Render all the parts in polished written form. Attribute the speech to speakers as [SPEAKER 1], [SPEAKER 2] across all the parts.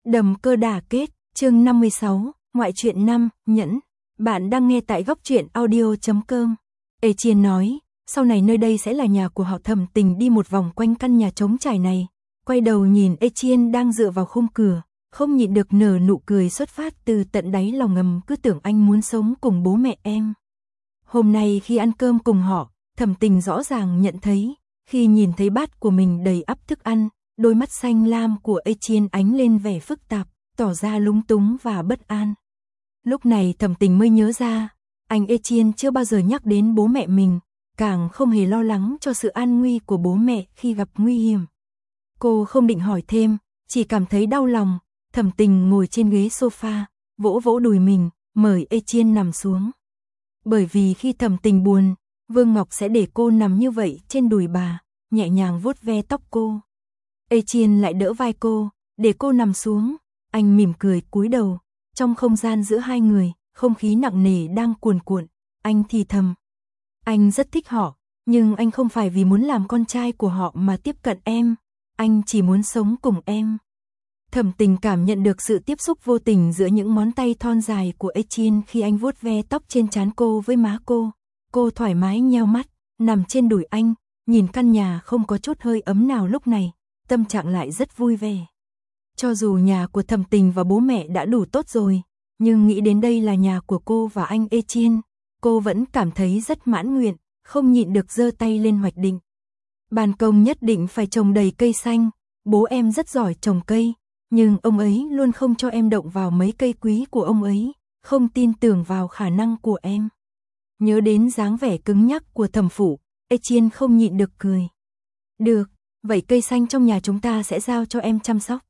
[SPEAKER 1] Đầm cơ đả kết, chương 56, ngoại truyện 5, nhẫn. Bạn đang nghe tại góc truyện audio.com. Etienne nói, sau này nơi đây sẽ là nhà của họ. Thẩm Tình đi một vòng quanh căn nhà trống trải này, quay đầu nhìn Etienne đang dựa vào khung cửa, không nhịn được nở nụ cười xuất phát từ tận đáy lòng. Ngầm cứ tưởng anh muốn sống cùng bố mẹ em. Hôm nay khi ăn cơm cùng họ, Thẩm Tình rõ ràng nhận thấy, khi nhìn thấy bát của mình đầy ắp thức ăn, đôi mắt xanh lam của Etienne ánh lên vẻ phức tạp, tỏ ra lúng túng và bất an. Lúc này Thẩm Tình mới nhớ ra, anh Etienne chưa bao giờ nhắc đến bố mẹ mình, càng không hề lo lắng cho sự an nguy của bố mẹ khi gặp nguy hiểm. Cô không định hỏi thêm, chỉ cảm thấy đau lòng. Thẩm Tình ngồi trên ghế sofa, vỗ vỗ đùi mình, mời Etienne nằm xuống. Bởi vì khi Thẩm Tình buồn, Vương Ngọc sẽ để cô nằm như vậy trên đùi bà, nhẹ nhàng vuốt ve tóc cô. Etienne lại đỡ vai cô, để cô nằm xuống. Anh mỉm cười cúi đầu. Trong không gian giữa hai người, không khí nặng nề đang cuồn cuộn. Anh thì thầm. Anh rất thích họ, nhưng anh không phải vì muốn làm con trai của họ mà tiếp cận em. Anh chỉ muốn sống cùng em. Thẩm Tình cảm nhận được sự tiếp xúc vô tình giữa những ngón tay thon dài của Etienne khi anh vuốt ve tóc trên trán cô với má cô. Cô thoải mái nheo mắt, nằm trên đùi anh, nhìn căn nhà không có chút hơi ấm nào lúc này, tâm trạng lại rất vui vẻ. Cho dù nhà của Thẩm Tình và bố mẹ đã đủ tốt rồi, nhưng nghĩ đến đây là nhà của cô và anh Etienne, cô vẫn cảm thấy rất mãn nguyện, không nhịn được giơ tay lên hoạch định. Ban công nhất định phải trồng đầy cây xanh, bố em rất giỏi trồng cây, nhưng ông ấy luôn không cho em động vào mấy cây quý của ông ấy, không tin tưởng vào khả năng của em. Nhớ đến dáng vẻ cứng nhắc của Thẩm Phủ, Etienne không nhịn được cười. Được, vậy cây xanh trong nhà chúng ta sẽ giao cho em chăm sóc.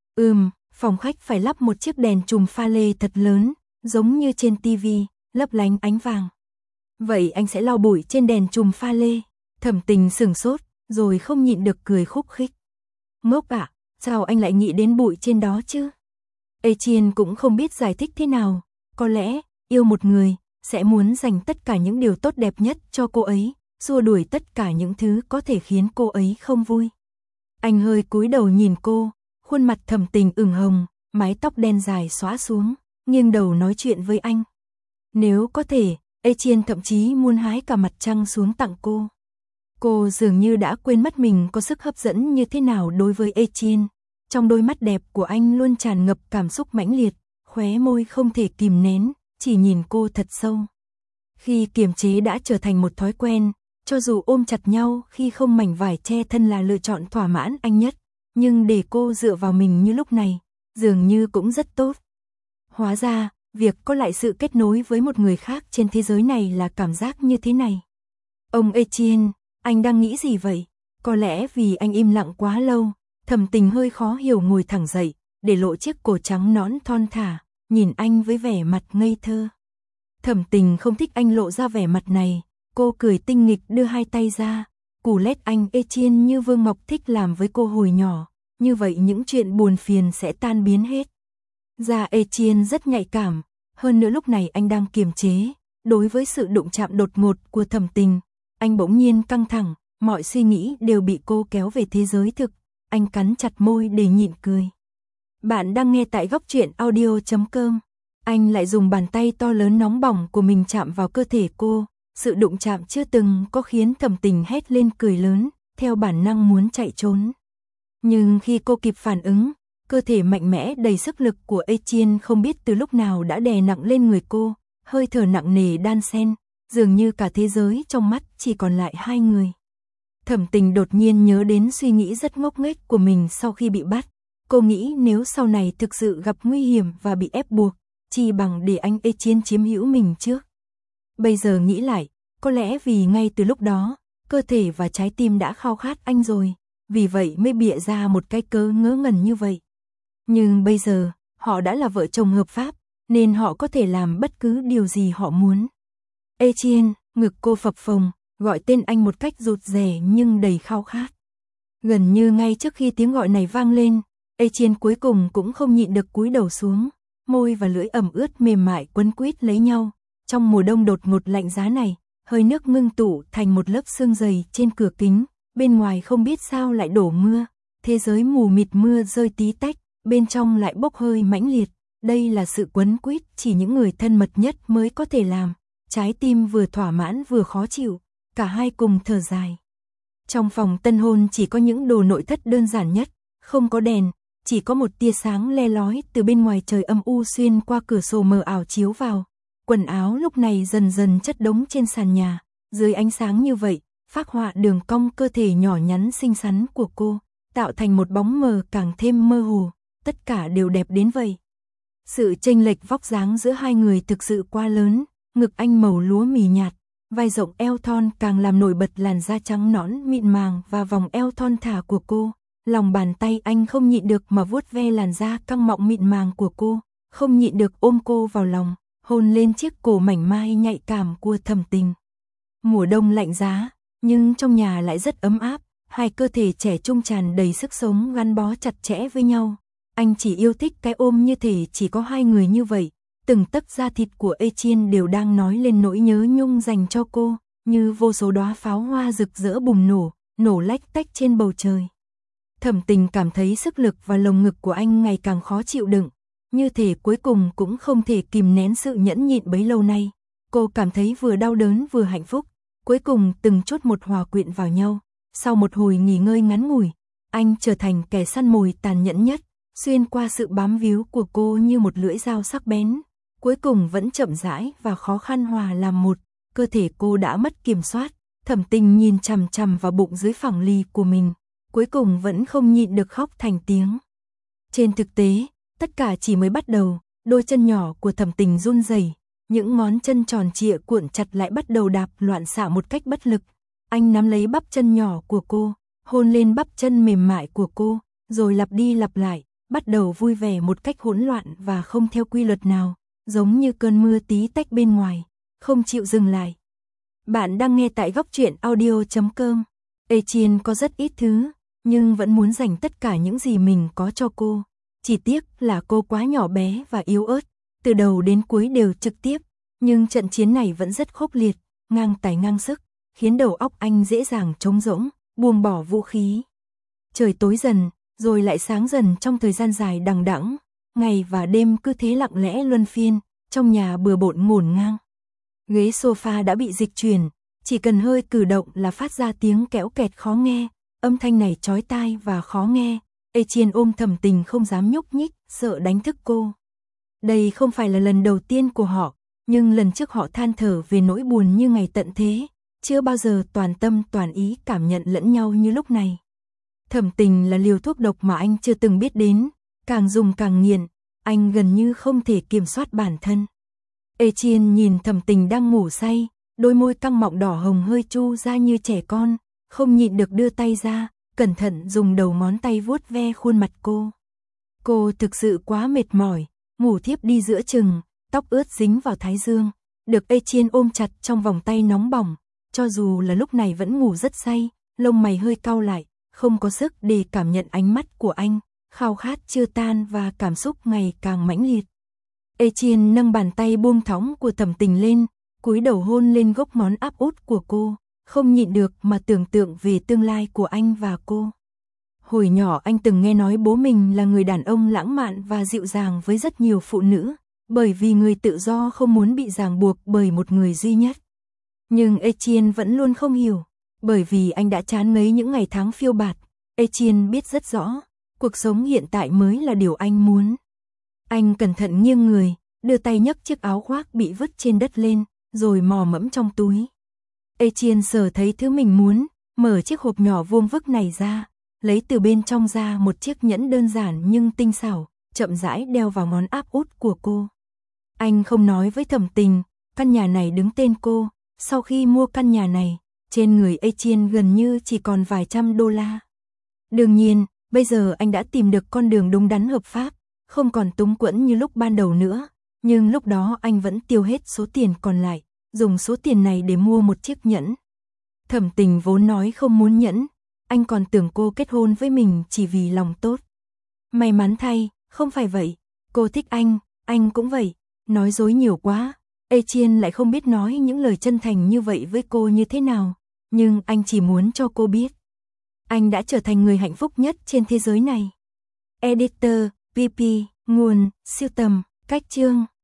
[SPEAKER 1] Phòng khách phải lắp một chiếc đèn chùm pha lê thật lớn, giống như trên tivi, lấp lánh ánh vàng. Vậy anh sẽ lau bụi trên đèn chùm pha lê. Thẩm Tình sửng sốt, rồi không nhịn được cười khúc khích. Ngốc ạ, sao anh lại nghĩ đến bụi trên đó chứ? Etienne cũng không biết giải thích thế nào. Có lẽ, yêu một người, sẽ muốn dành tất cả những điều tốt đẹp nhất cho cô ấy, xua đuổi tất cả những thứ có thể khiến cô ấy không vui. Anh hơi cúi đầu nhìn cô, khuôn mặt Thẩm Tình ửng hồng, mái tóc đen dài xõa xuống, nghiêng đầu nói chuyện với anh. Nếu có thể, Etienne thậm chí muốn hái cả mặt trăng xuống tặng cô. Cô dường như đã quên mất mình có sức hấp dẫn như thế nào đối với Etienne. Trong đôi mắt đẹp của anh luôn tràn ngập cảm xúc mãnh liệt, khóe môi không thể kìm nén, chỉ nhìn cô thật sâu. Khi kiềm chế đã trở thành một thói quen, cho dù ôm chặt nhau khi không mảnh vải che thân là lựa chọn thỏa mãn anh nhất, nhưng để cô dựa vào mình như lúc này, dường như cũng rất tốt. Hóa ra, việc có lại sự kết nối với một người khác trên thế giới này là cảm giác như thế này. Ông Etienne, anh đang nghĩ gì vậy? Có lẽ vì anh im lặng quá lâu, Thẩm Tình hơi khó hiểu ngồi thẳng dậy, để lộ chiếc cổ trắng nõn thon thả, nhìn anh với vẻ mặt ngây thơ. Thẩm Tình không thích anh lộ ra vẻ mặt này, cô cười tinh nghịch đưa hai tay ra, cù lét anh Etienne như Vương Ngọc thích làm với cô hồi nhỏ, như vậy những chuyện buồn phiền sẽ tan biến hết. Da Etienne rất nhạy cảm, hơn nữa lúc này anh đang kiềm chế, đối với sự đụng chạm đột ngột của Thẩm Tình, anh bỗng nhiên căng thẳng, mọi suy nghĩ đều bị cô kéo về thế giới thực, anh cắn chặt môi để nhịn cười. Bạn đang nghe tại góc truyện audio.com. Anh lại dùng bàn tay to lớn nóng bỏng của mình chạm vào cơ thể cô, sự đụng chạm chưa từng có khiến Thẩm Tình hét lên cười lớn, theo bản năng muốn chạy trốn. Nhưng khi cô kịp phản ứng, cơ thể mạnh mẽ đầy sức lực của Etienne không biết từ lúc nào đã đè nặng lên người cô, hơi thở nặng nề đan xen, dường như cả thế giới trong mắt chỉ còn lại hai người. Thẩm Tình đột nhiên nhớ đến suy nghĩ rất ngốc nghếch của mình sau khi bị bắt. Cô nghĩ nếu sau này thực sự gặp nguy hiểm và bị ép buộc, chỉ bằng để anh Etienne chiếm hữu mình trước. Bây giờ nghĩ lại, có lẽ vì ngay từ lúc đó, cơ thể và trái tim đã khao khát anh rồi, vì vậy mới bịa ra một cái cớ ngớ ngẩn như vậy. Nhưng bây giờ, họ đã là vợ chồng hợp pháp, nên họ có thể làm bất cứ điều gì họ muốn. Etienne, ngực cô phập phồng, gọi tên anh một cách rụt rè nhưng đầy khao khát. Gần như ngay trước khi tiếng gọi này vang lên, Etienne cuối cùng cũng không nhịn được cúi đầu xuống, môi và lưỡi ẩm ướt mềm mại quấn quýt lấy nhau. Trong mùa đông đột ngột lạnh giá này, hơi nước ngưng tụ thành một lớp sương dày trên cửa kính, bên ngoài không biết sao lại đổ mưa, thế giới mù mịt mưa rơi tí tách, bên trong lại bốc hơi mãnh liệt. Đây là sự quấn quýt chỉ những người thân mật nhất mới có thể làm. Trái tim vừa thỏa mãn vừa khó chịu, cả hai cùng thở dài. Trong phòng tân hôn chỉ có những đồ nội thất đơn giản nhất, không có đèn, chỉ có một tia sáng le lói từ bên ngoài trời âm u xuyên qua cửa sổ mờ ảo chiếu vào. Quần áo lúc này dần dần chất đống trên sàn nhà, dưới ánh sáng như vậy, phác họa đường cong cơ thể nhỏ nhắn xinh xắn của cô, tạo thành một bóng mờ càng thêm mơ hồ, tất cả đều đẹp đến vậy. Sự chênh lệch vóc dáng giữa hai người thực sự quá lớn, ngực anh màu lúa mì nhạt, vai rộng eo thon càng làm nổi bật làn da trắng nõn mịn màng và vòng eo thon thả của cô. Lòng bàn tay anh không nhịn được mà vuốt ve làn da căng mọng mịn màng của cô, không nhịn được ôm cô vào lòng, hôn lên chiếc cổ mảnh mai nhạy cảm của Thẩm Tình. Mùa đông lạnh giá, nhưng trong nhà lại rất ấm áp, hai cơ thể trẻ trung tràn đầy sức sống gắn bó chặt chẽ với nhau. Anh chỉ yêu thích cái ôm như thể chỉ có hai người như vậy, từng tấc da thịt của Etienne đều đang nói lên nỗi nhớ nhung dành cho cô, như vô số đóa pháo hoa rực rỡ bùng nổ, nổ lách tách trên bầu trời. Thẩm Tình cảm thấy sức lực và lồng ngực của anh ngày càng khó chịu đựng, như thể cuối cùng cũng không thể kìm nén sự nhẫn nhịn bấy lâu nay. Cô cảm thấy vừa đau đớn vừa hạnh phúc, cuối cùng từng chút một hòa quyện vào nhau. Sau một hồi nghỉ ngơi ngắn ngủi, anh trở thành kẻ săn mồi tàn nhẫn nhất, xuyên qua sự bám víu của cô như một lưỡi dao sắc bén. Cuối cùng vẫn chậm rãi và khó khăn hòa làm một, cơ thể cô đã mất kiểm soát. Thẩm Tình nhìn chằm chằm vào bụng dưới phẳng lì của mình, cuối cùng vẫn không nhịn được khóc thành tiếng. Trên thực tế, tất cả chỉ mới bắt đầu, đôi chân nhỏ của Thẩm Tình run rẩy, những ngón chân tròn trịa cuộn chặt lại bắt đầu đạp loạn xạ một cách bất lực. Anh nắm lấy bắp chân nhỏ của cô, hôn lên bắp chân mềm mại của cô, rồi lặp đi lặp lại, bắt đầu vui vẻ một cách hỗn loạn và không theo quy luật nào, giống như cơn mưa tí tách bên ngoài, không chịu dừng lại. Bạn đang nghe tại goctruyện.audio.com. Etienne có rất ít thứ, nhưng vẫn muốn dành tất cả những gì mình có cho cô. Chỉ tiếc là cô quá nhỏ bé và yếu ớt, từ đầu đến cuối đều trực tiếp, nhưng trận chiến này vẫn rất khốc liệt, ngang tài ngang sức, khiến đầu óc anh dễ dàng trống rỗng, buông bỏ vũ khí. Trời tối dần, rồi lại sáng dần trong thời gian dài đằng đẵng, ngày và đêm cứ thế lặng lẽ luân phiên, trong nhà bừa bộn ngổn ngang. Ghế sofa đã bị dịch chuyển, chỉ cần hơi cử động là phát ra tiếng kéo kẹt khó nghe, âm thanh này chói tai và khó nghe. Etienne ôm Thẩm Tình không dám nhúc nhích, sợ đánh thức cô. Đây không phải là lần đầu tiên của họ, nhưng lần trước họ than thở về nỗi buồn như ngày tận thế, chưa bao giờ toàn tâm toàn ý cảm nhận lẫn nhau như lúc này. Thẩm Tình là liều thuốc độc mà anh chưa từng biết đến, càng dùng càng nghiện, anh gần như không thể kiểm soát bản thân. Etienne nhìn Thẩm Tình đang ngủ say, đôi môi căng mọng đỏ hồng hơi chu ra như trẻ con, không nhịn được đưa tay ra, cẩn thận dùng đầu ngón tay vuốt ve khuôn mặt cô. Cô thực sự quá mệt mỏi, ngủ thiếp đi giữa chừng, tóc ướt dính vào thái dương, được Etienne ôm chặt trong vòng tay nóng bỏng, cho dù là lúc này vẫn ngủ rất say, lông mày hơi cau lại, không có sức để cảm nhận ánh mắt của anh, khao khát chưa tan và cảm xúc ngày càng mãnh liệt. Etienne nâng bàn tay buông thõng của Thẩm Tình lên, cúi đầu hôn lên gốc món áp út của cô, không nhịn được mà tưởng tượng về tương lai của anh và cô. Hồi nhỏ anh từng nghe nói bố mình là người đàn ông lãng mạn và dịu dàng với rất nhiều phụ nữ, bởi vì người tự do không muốn bị ràng buộc bởi một người duy nhất. Nhưng Etienne vẫn luôn không hiểu, bởi vì anh đã chán ngấy những ngày tháng phiêu bạt. Etienne biết rất rõ, cuộc sống hiện tại mới là điều anh muốn. Anh cẩn thận nghiêng người, đưa tay nhấc chiếc áo khoác bị vứt trên đất lên, rồi mò mẫm trong túi. Etienne sờ thấy thứ mình muốn, mở chiếc hộp nhỏ vuông vức này ra, lấy từ bên trong ra một chiếc nhẫn đơn giản nhưng tinh xảo, chậm rãi đeo vào ngón áp út của cô. Anh không nói với Thẩm Tình, căn nhà này đứng tên cô, sau khi mua căn nhà này, trên người Etienne gần như chỉ còn vài trăm đô la. Đương nhiên, bây giờ anh đã tìm được con đường đúng đắn hợp pháp, không còn túng quẫn như lúc ban đầu nữa, nhưng lúc đó anh vẫn tiêu hết số tiền còn lại, dùng số tiền này để mua một chiếc nhẫn. Thẩm Tình vốn nói không muốn nhẫn, anh còn tưởng cô kết hôn với mình chỉ vì lòng tốt. May mắn thay, không phải vậy, cô thích anh cũng vậy, nói dối nhiều quá. Etienne lại không biết nói những lời chân thành như vậy với cô như thế nào, nhưng anh chỉ muốn cho cô biết. Anh đã trở thành người hạnh phúc nhất trên thế giới này. Editor, PP, nguồn, sưu tầm, cách chương.